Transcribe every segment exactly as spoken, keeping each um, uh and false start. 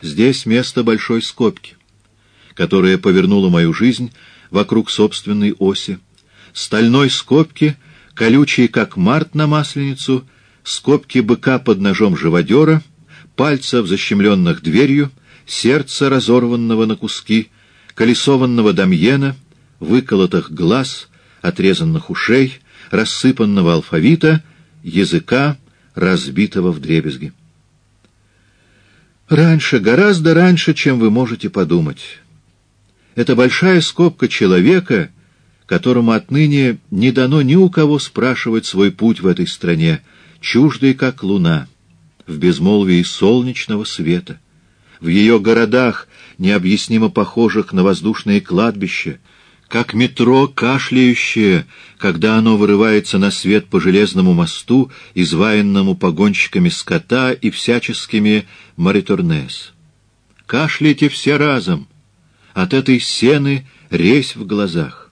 Здесь место большой скобки, которая повернула мою жизнь вокруг собственной оси, стальной скобки, колючей, как март на масленицу, скобки быка под ножом живодера, пальцев, защемленных дверью, сердца, разорванного на куски, колесованного дамьена, выколотых глаз, отрезанных ушей, рассыпанного алфавита, языка, разбитого вдребезги. Раньше, гораздо раньше, чем вы можете подумать. Это большая скобка человека, которому отныне не дано ни у кого спрашивать свой путь в этой стране, чуждой, как луна, в безмолвии солнечного света, в ее городах, необъяснимо похожих на воздушные кладбища, как метро, кашляющее, когда оно вырывается на свет по железному мосту, изваянному погонщиками скота и всяческими маритурнес. Кашляйте все разом, от этой сены резь в глазах.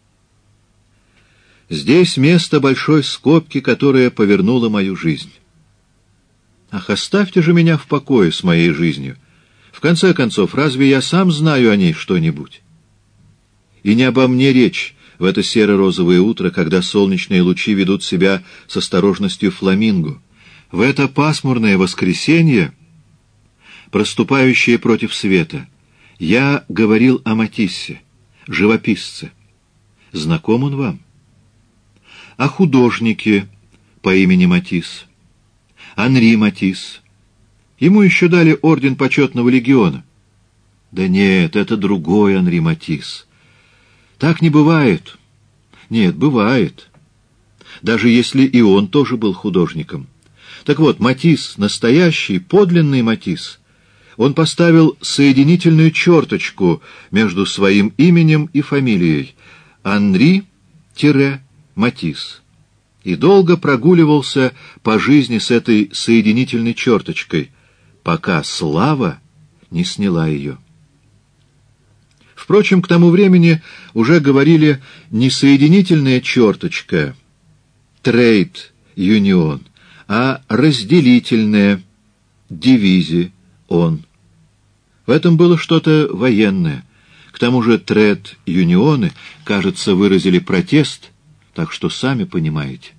Здесь место большой скобки, которая повернула мою жизнь. Ах, оставьте же меня в покое с моей жизнью. В конце концов, разве я сам знаю о ней что-нибудь? И не обо мне речь в это серо-розовое утро, когда солнечные лучи ведут себя с осторожностью фламинго. В это пасмурное воскресенье, проступающее против света, я говорил о Матиссе, живописце. Знаком он вам? О художнике по имени Матисс, Анри Матисс. Ему еще дали орден почетного легиона. Да нет, это другой Анри Матисс. Так не бывает. Нет, бывает. Даже если и он тоже был художником. Так вот, Матисс, настоящий, подлинный Матисс, он поставил соединительную черточку между своим именем и фамилией Анри-Матисс. И долго прогуливался по жизни с этой соединительной черточкой, пока слава не сняла ее. Впрочем, к тому времени уже говорили не соединительная черточка, трейд юнион, а разделительная дивизи он. В этом было что-то военное. К тому же трейд юнионы, кажется, выразили протест, так что сами понимаете.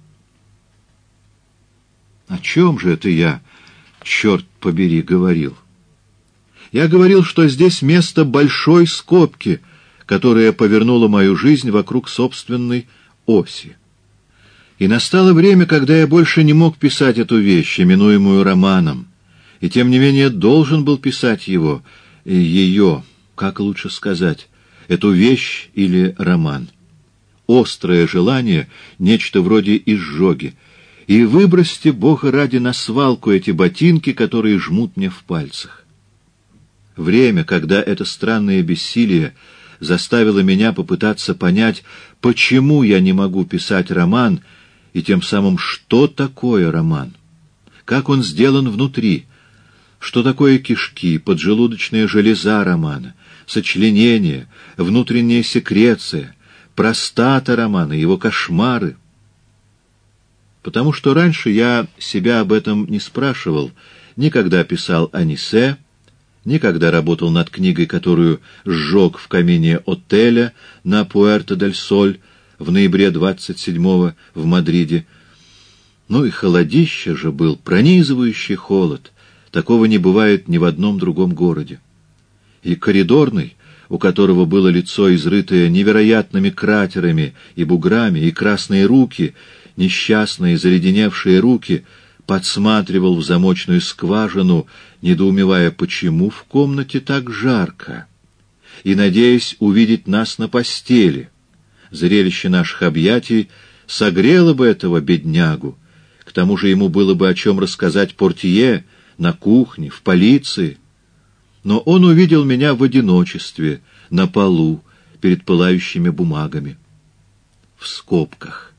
О чем же это я, черт побери, говорил? Я говорил, что здесь место большой скобки, которая повернула мою жизнь вокруг собственной оси. И настало время, когда я больше не мог писать эту вещь, именуемую романом, и тем не менее должен был писать его, и ее, как лучше сказать, эту вещь или роман. Острое желание, нечто вроде изжоги, и выбросьте, Бога ради, на свалку эти ботинки, которые жмут мне в пальцах. Время, когда это странное бессилие заставило меня попытаться понять, почему я не могу писать роман, и тем самым, что такое роман, как он сделан внутри, что такое кишки, поджелудочная железа романа, сочленение, внутренняя секреция, простата романа, его кошмары. Потому что раньше я себя об этом не спрашивал, никогда писал «Анисе», никогда работал над книгой, которую сжег в камине отеля на Пуэрто-дель-Соль в ноябре двадцать седьмого в Мадриде. Ну и холодище же был, пронизывающий холод. Такого не бывает ни в одном другом городе. И коридорный, у которого было лицо изрытое невероятными кратерами и буграми, и красные руки, несчастные заледеневшие руки, подсматривал в замочную скважину, недоумевая, почему в комнате так жарко, и надеясь увидеть нас на постели. Зрелище наших объятий согрело бы этого беднягу, к тому же ему было бы о чем рассказать портье на кухне, в полиции. Но он увидел меня в одиночестве, на полу, перед пылающими бумагами, в скобках.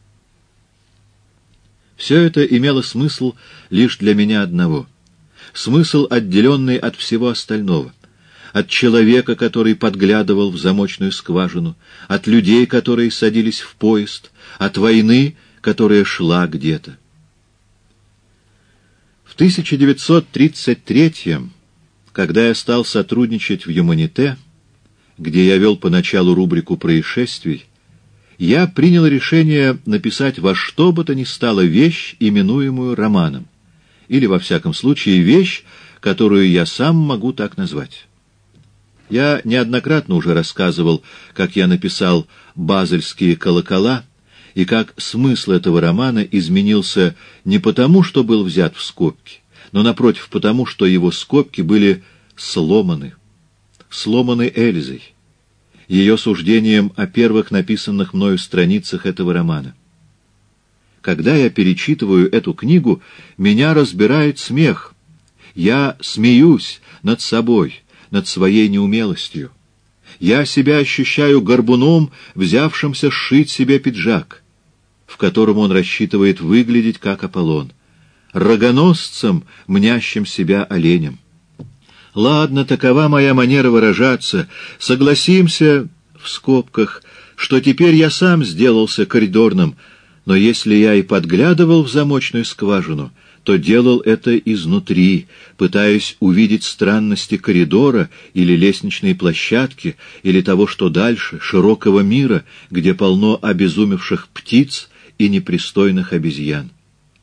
Все это имело смысл лишь для меня одного. Смысл, отделенный от всего остального. От человека, который подглядывал в замочную скважину, от людей, которые садились в поезд, от войны, которая шла где-то. В тысяча девятьсот тридцать третьем Когда я стал сотрудничать в «Юманите», где я вел поначалу рубрику происшествий, я принял решение написать во что бы то ни стало вещь, именуемую романом, или, во всяком случае, вещь, которую я сам могу так назвать. Я неоднократно уже рассказывал, как я написал «Базельские колокола», и как смысл этого романа изменился не потому, что был взят в скобки, но, напротив, потому, что его скобки были сломаны. Сломаны Эльзой, ее суждением о первых написанных мною страницах этого романа. Когда я перечитываю эту книгу, меня разбирает смех. Я смеюсь над собой, над своей неумелостью. Я себя ощущаю горбуном, взявшимся сшить себе пиджак, в котором он рассчитывает выглядеть как Аполлон, рогоносцем, мнящим себя оленем. Ладно, такова моя манера выражаться. Согласимся, в скобках, что теперь я сам сделался коридорным, но если я и подглядывал в замочную скважину, то делал это изнутри, пытаясь увидеть странности коридора или лестничной площадки, или того, что дальше, широкого мира, где полно обезумевших птиц и непристойных обезьян.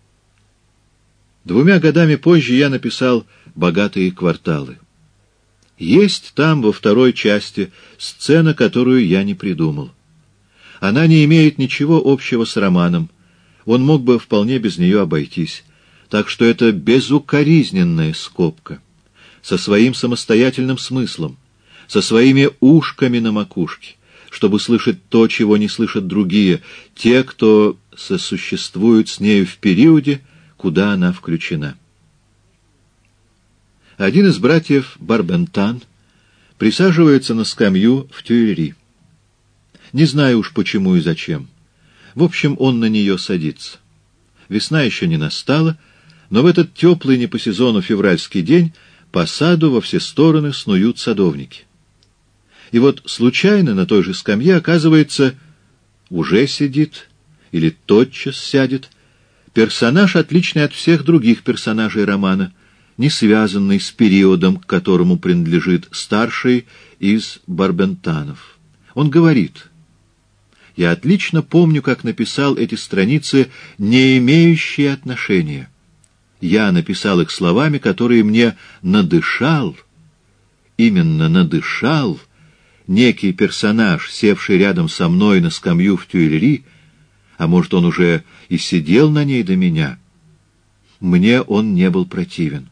Двумя годами позже я написал «Богатые кварталы». Есть там, во второй части, сцена, которую я не придумал. Она не имеет ничего общего с романом. Он мог бы вполне без нее обойтись. Так что это безукоризненная скобка, со своим самостоятельным смыслом, со своими ушками на макушке, чтобы слышать то, чего не слышат другие, те, кто сосуществуют с нею в периоде, куда она включена. Один из братьев Барбентан присаживается на скамью в Тюильри. Не знаю уж почему и зачем. В общем, он на нее садится. Весна еще не настала, но в этот теплый не по сезону февральский день по саду во все стороны снуют садовники. И вот случайно на той же скамье, оказывается, уже сидит или тотчас сядет персонаж, отличный от всех других персонажей романа, не связанный с периодом, к которому принадлежит старший из Барбентанов. Он говорит: «Я отлично помню, как написал эти страницы, не имеющие отношения. Я написал их словами, которые мне надышал, именно надышал, некий персонаж, севший рядом со мной на скамью в Тюильри, а может, он уже и сидел на ней до меня. Мне он не был противен.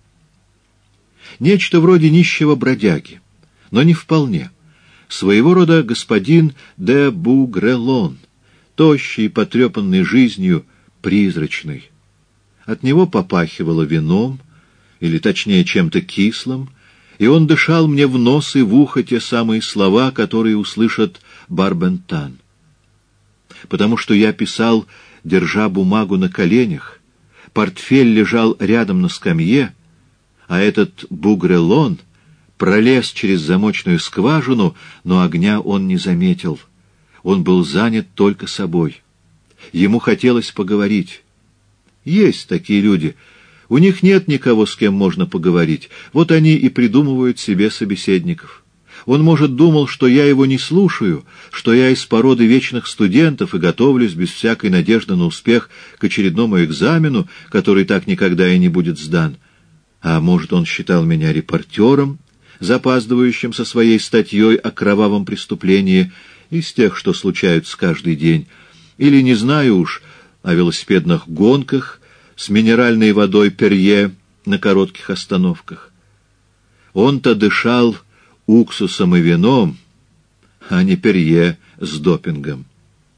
Нечто вроде нищего бродяги, но не вполне. Своего рода господин де Бугрелон, тощий, потрепанный жизнью, призрачный. От него попахивало вином, или точнее чем-то кислым, и он дышал мне в нос и в ухо те самые слова, которые услышат Барбентан. Потому что я писал, держа бумагу на коленях, портфель лежал рядом на скамье, а этот Бугрелон пролез через замочную скважину, но огня он не заметил. Он был занят только собой. Ему хотелось поговорить. Есть такие люди. У них нет никого, с кем можно поговорить. Вот они и придумывают себе собеседников. Он, может, думал, что я его не слушаю, что я из породы вечных студентов и готовлюсь без всякой надежды на успех к очередному экзамену, который так никогда и не будет сдан. А может, он считал меня репортером, запаздывающим со своей статьей о кровавом преступлении, из тех, что случаются каждый день, или, не знаю уж, о велосипедных гонках с минеральной водой Перье на коротких остановках. Он-то дышал уксусом и вином, а не Перье с допингом.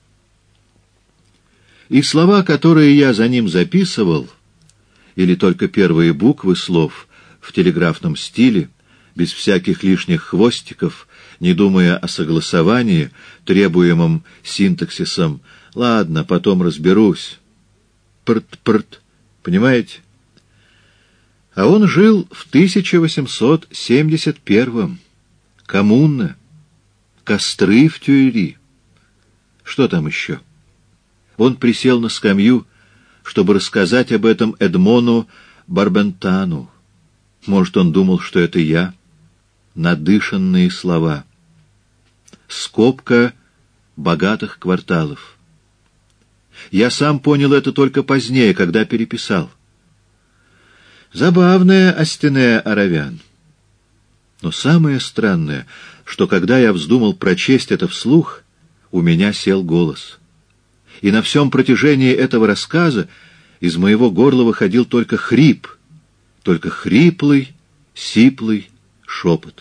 И слова, которые я за ним записывал, или только первые буквы слов в телеграфном стиле, без всяких лишних хвостиков, не думая о согласовании, требуемом синтаксисом, ладно, потом разберусь. Прт-прт, понимаете? А он жил в тысяча восемьсот семьдесят первом. Коммуна, костры в Тюильри. Что там еще? Он присел на скамью, чтобы рассказать об этом Эдмону Барбентану. Может, он думал, что это я? Надышанные слова. Скобка богатых кварталов. Я сам понял это только позднее, когда переписал. Забавная Астинея Аравян. Но самое странное, что когда я вздумал прочесть это вслух, у меня сел голос. И на всем протяжении этого рассказа из моего горла выходил только хрип, только хриплый, сиплый шепот.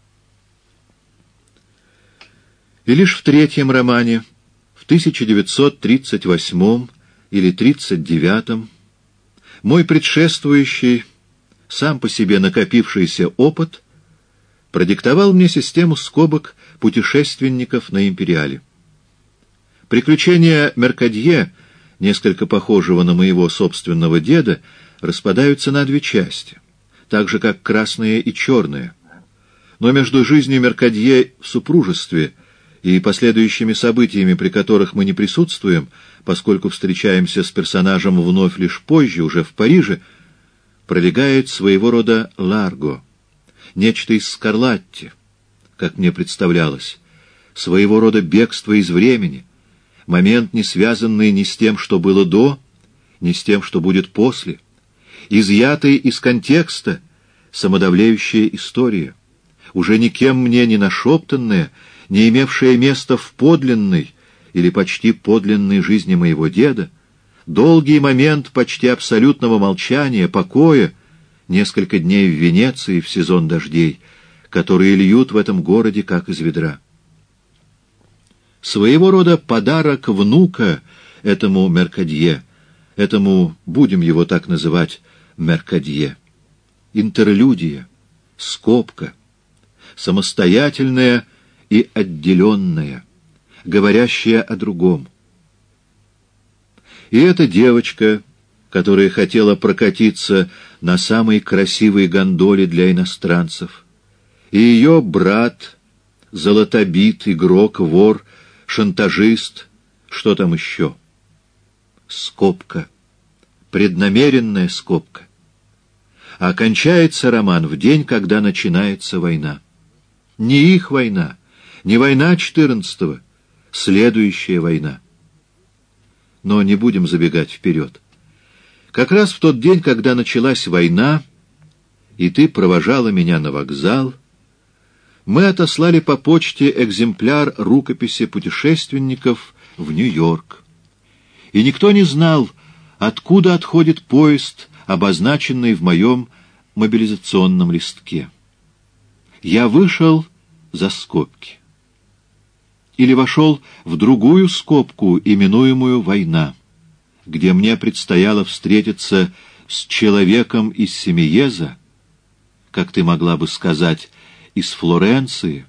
И лишь в третьем романе, в тысяча девятьсот тридцать восьмом или тридцать девятом, мой предшествующий, сам по себе накопившийся опыт продиктовал мне систему скобок путешественников на Империале. Приключения Меркадье, несколько похожего на моего собственного деда, распадаются на две части, так же, как красные и черные. Но между жизнью Меркадье в супружестве и последующими событиями, при которых мы не присутствуем, поскольку встречаемся с персонажем вновь лишь позже, уже в Париже, пролегает своего рода Ларго, нечто из Скарлатти, как мне представлялось, своего рода бегство из времени, момент, не связанный ни с тем, что было до, ни с тем, что будет после, изъятый из контекста, самодовлеющая история, уже никем мне не нашептанная, не имевшая места в подлинной или почти подлинной жизни моего деда, долгий момент почти абсолютного молчания, покоя, несколько дней в Венеции в сезон дождей, которые льют в этом городе как из ведра. Своего рода подарок внука этому Меркадье, этому, будем его так называть, Меркадье. Интерлюдия, скобка, самостоятельная и отделенная, говорящая о другом. И эта девочка, которая хотела прокатиться на самой красивой гондоле для иностранцев, и ее брат, золотобит, игрок, вор, шантажист, что там еще? Скобка, преднамеренная скобка. А кончается роман в день, когда начинается война. Не их война, не война четырнадцатого, следующая война. Но не будем забегать вперед. Как раз в тот день, когда началась война, и ты провожала меня на вокзал, мы отослали по почте экземпляр рукописи путешественников в Нью-Йорк. И никто не знал, откуда отходит поезд, обозначенный в моем мобилизационном листке. Я вышел за скобки. Или вошел в другую скобку, именуемую «Война», где мне предстояло встретиться с человеком из Семиеза, как ты могла бы сказать, из Флоренции,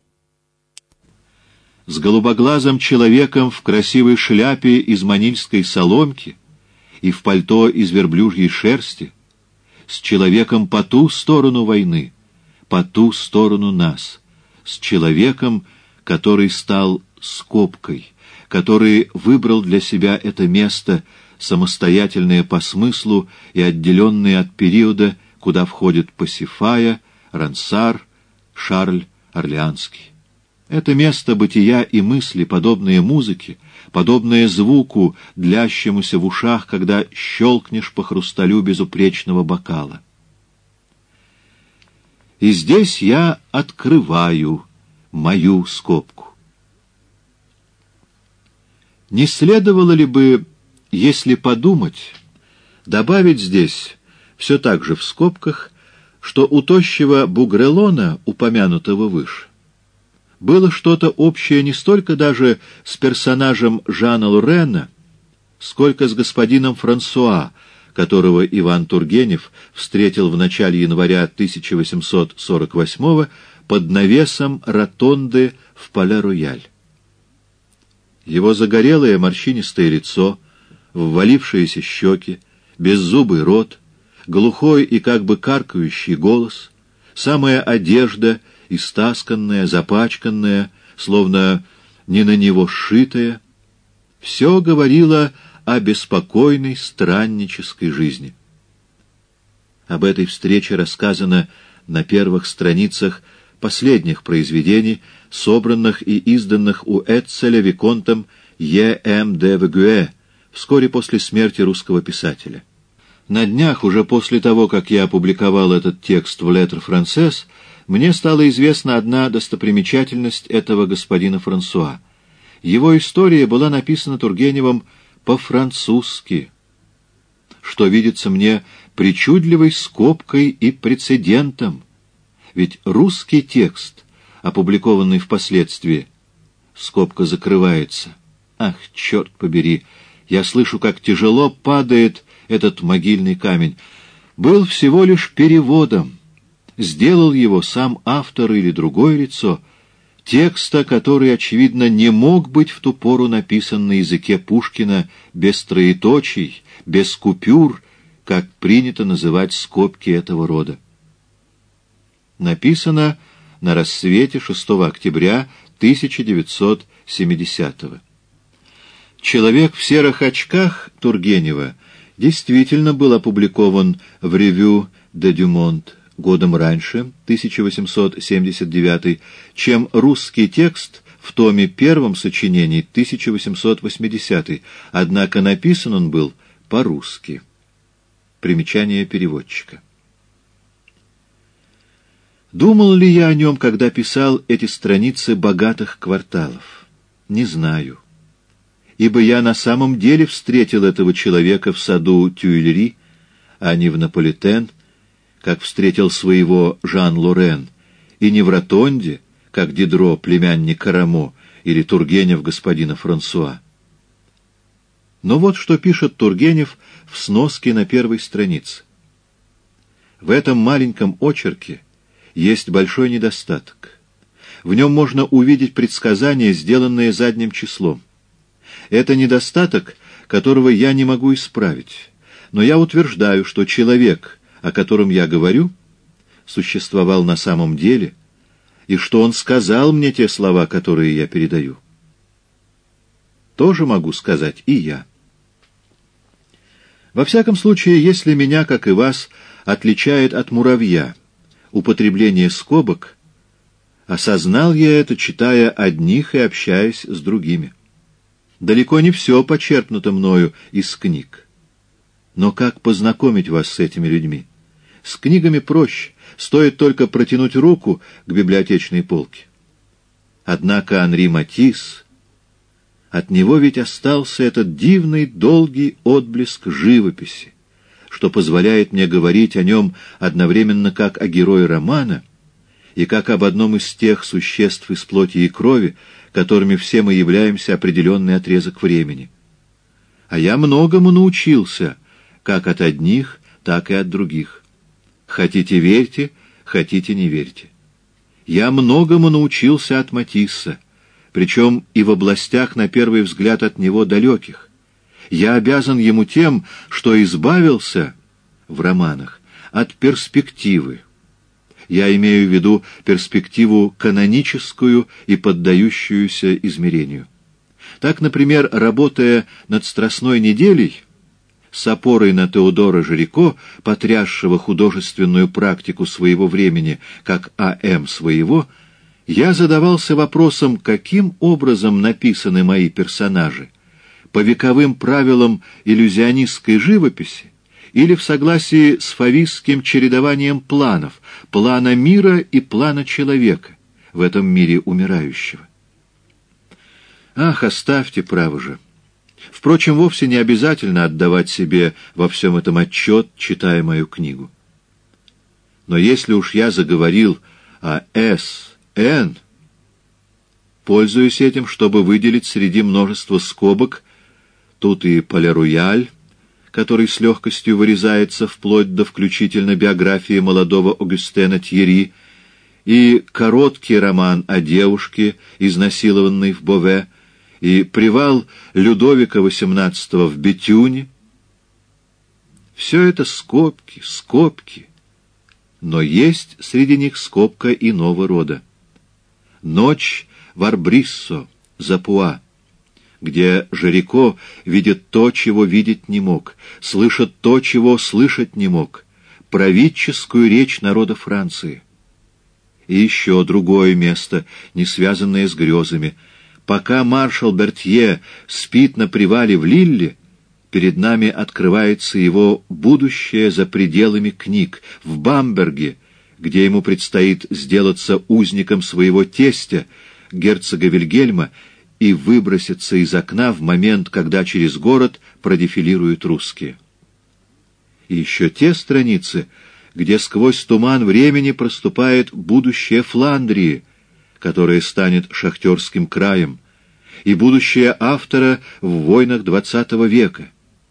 с голубоглазым человеком в красивой шляпе из манильской соломки и в пальто из верблюжьей шерсти, с человеком по ту сторону войны, по ту сторону нас, с человеком, который стал скобкой, который выбрал для себя это место, самостоятельное по смыслу и отделенное от периода, куда входят Пасифая, Рансар, Шарль Орлеанский. Это место бытия и мысли, подобное музыке, подобное звуку, длящемуся в ушах, когда щелкнешь по хрусталю безупречного бокала. И здесь я открываю мою скобку. Не следовало ли бы, если подумать, добавить здесь, все так же в скобках, что у тощего Бугрелона, упомянутого выше, было что-то общее не столько даже с персонажем Жана Лорена, сколько с господином Франсуа, которого Иван Тургенев встретил в начале января тысяча восемьсот сорок восьмого под навесом ротонды в Пале-Рояль. Его загорелое морщинистое лицо, ввалившиеся щеки, беззубый рот, глухой и как бы каркающий голос, самая одежда, истасканная, запачканная, словно не на него сшитая, все говорило о беспокойной страннической жизни. Об этой встрече рассказано на первых страницах последних произведений, собранных и изданных у Эццеля виконтом Е М де Вегюэ вскоре после смерти русского писателя. На днях, уже после того, как я опубликовал этот текст в «Lettre Française», мне стала известна одна достопримечательность этого господина Франсуа. Его история была написана Тургеневым по-французски, что видится мне причудливой скобкой и прецедентом. Ведь русский текст, опубликованный впоследствии, скобка закрывается. Ах, черт побери, я слышу, как тяжело падает этот могильный камень. Был всего лишь переводом. Сделал его сам автор или другое лицо, текста, который, очевидно, не мог быть в ту пору написан на языке Пушкина без троеточий, без купюр, как принято называть скобки этого рода. Написано на рассвете шестого октября тысяча девятьсот семидесятого. «Человек в серых очках» Тургенева действительно был опубликован в «Revue de Dumont» годом раньше, тысяча восемьсот семьдесят девятый, чем русский текст в томе первом сочинений тысяча восемьсот восьмидесятый, однако написан он был по-русски. Примечание переводчика. Думал ли я о нем, когда писал эти страницы богатых кварталов? Не знаю. Ибо я на самом деле встретил этого человека в саду Тюильри, а не в Наполитен, как встретил своего Жан-Лорен, и не в Ротонде, как Дидро, племянник Рамо, или Тургенев господина Франсуа. Но вот что пишет Тургенев в сноске на первой странице. В этом маленьком очерке есть большой недостаток. В нем можно увидеть предсказания, сделанные задним числом. Это недостаток, которого я не могу исправить, но я утверждаю, что человек, о котором я говорю, существовал на самом деле, и что он сказал мне те слова, которые я передаю. Тоже могу сказать и я. Во всяком случае, если меня, как и вас, отличает от муравья употребление скобок, осознал я это, читая одних и общаясь с другими. Далеко не все почерпнуто мною из книг. Но как познакомить вас с этими людьми? С книгами проще, стоит только протянуть руку к библиотечной полке. Однако Анри Матисс, от него ведь остался этот дивный долгий отблеск живописи, что позволяет мне говорить о нем одновременно как о герое романа и как об одном из тех существ из плоти и крови, которыми все мы являемся определенный отрезок времени. А я многому научился, как от одних, так и от других. Хотите — верьте, хотите — не верьте. Я многому научился от Матисса, причем и в областях, на первый взгляд, от него далеких. Я обязан ему тем, что избавился в романах от перспективы. Я имею в виду перспективу каноническую и поддающуюся измерению. Так, например, работая над «Страстной неделей», с опорой на Теодора Жирико, потрясшего художественную практику своего времени, как А М своего, я задавался вопросом, каким образом написаны мои персонажи, по вековым правилам иллюзионистской живописи или в согласии с фавистским чередованием планов, плана мира и плана человека, в этом мире умирающего. Ах, оставьте, право же. Впрочем, вовсе не обязательно отдавать себе во всем этом отчет, читая мою книгу. Но если уж я заговорил о С Н, пользуюсь этим, чтобы выделить среди множества скобок тут и Пале-Рояль, который с легкостью вырезается вплоть до включительно биографии молодого Огюстена Тьерри, и короткий роман о девушке, изнасилованной в Бове, и привал Людовика восемнадцатого в Бетюне. Все это скобки, скобки, но есть среди них скобка иного рода. «Ночь в Арбриссо», Запуа, где Жирико видит то, чего видеть не мог, слышит то, чего слышать не мог, правительскую речь народа Франции. И еще другое место, не связанное с грезами. Пока маршал Бертье спит на привале в Лилле, перед нами открывается его будущее за пределами книг, в Бамберге, где ему предстоит сделаться узником своего тестя, герцога Вильгельма, и выброситься из окна в момент, когда через город продефилируют русские. И еще те страницы, где сквозь туман времени проступает будущее Фландрии, которое станет шахтерским краем, и будущее автора в войнах двадцатого века.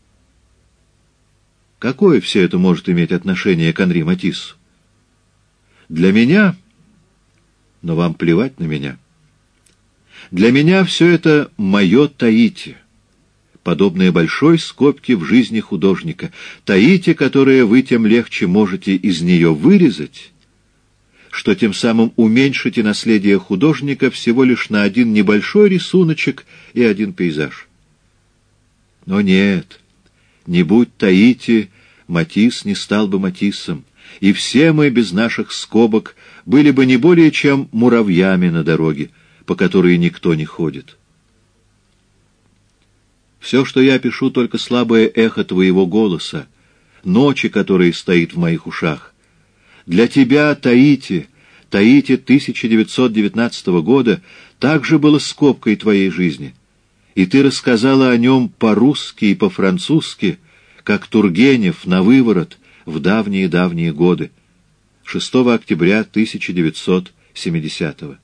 Какое все это может иметь отношение к Анри Матиссу? Для меня, но вам плевать на меня, для меня все это мое Таити, подобное большой скобке в жизни художника, Таити, которое вы тем легче можете из нее вырезать, что тем самым уменьшите наследие художника всего лишь на один небольшой рисуночек и один пейзаж. Но нет, не будь Таити, Матисс не стал бы Матиссом, и все мы без наших скобок были бы не более чем муравьями на дороге, по которой никто не ходит. Все, что я пишу, только слабое эхо твоего голоса, ночи, которая стоит в моих ушах. Для тебя, Таити, Таити тысяча девятьсот девятнадцатого года, также было скобкой твоей жизни, и ты рассказала о нем по-русски и по-французски, как Тургенев на выворот в давние-давние годы, шестого октября тысяча девятьсот семидесятого.